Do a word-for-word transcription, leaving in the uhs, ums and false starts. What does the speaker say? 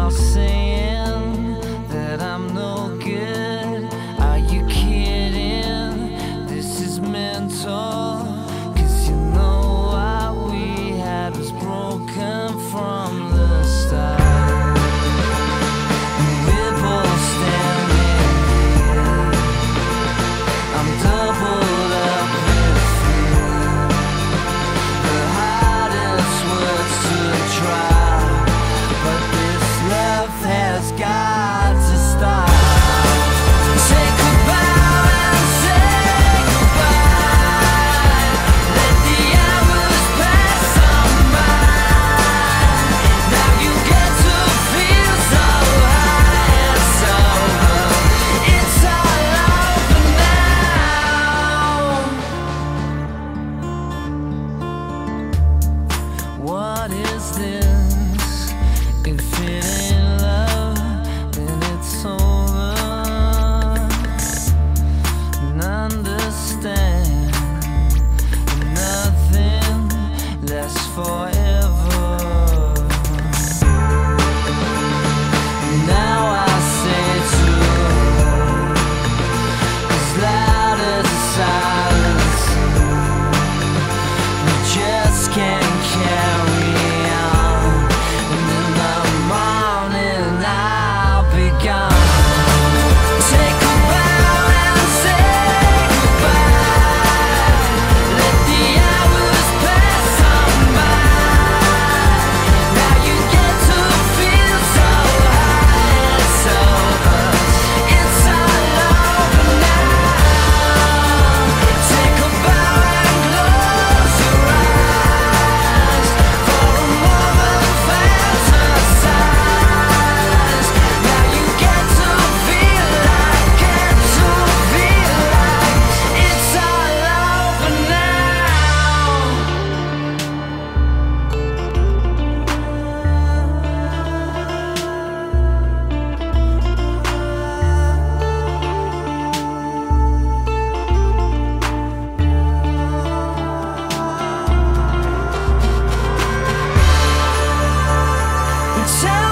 all saying that I'm no good. Are you kidding? This is mental. Cause you know what we had was broken from the start. We're both standing here. I'm doubled up with fear. The hardest words to try, but this love has got to stop. Say goodbye and say goodbye. Let the hours pass on by. Now you get to feel so high and sober. It's all over now. What is this? If it ain't love, then it's over. And understand nothing lasts forever. Now I say to her, as loud as the silence, we just can't carry on. And in the morning I'll be gone. Say goodbye and say goodbye. Let the hours pass on by. Now you get to feel so high and sober. It's all over now. Say goodbye and close your eyes. For a moment fantasize. Now you get to feel like, get to feel like it's all over now. Tell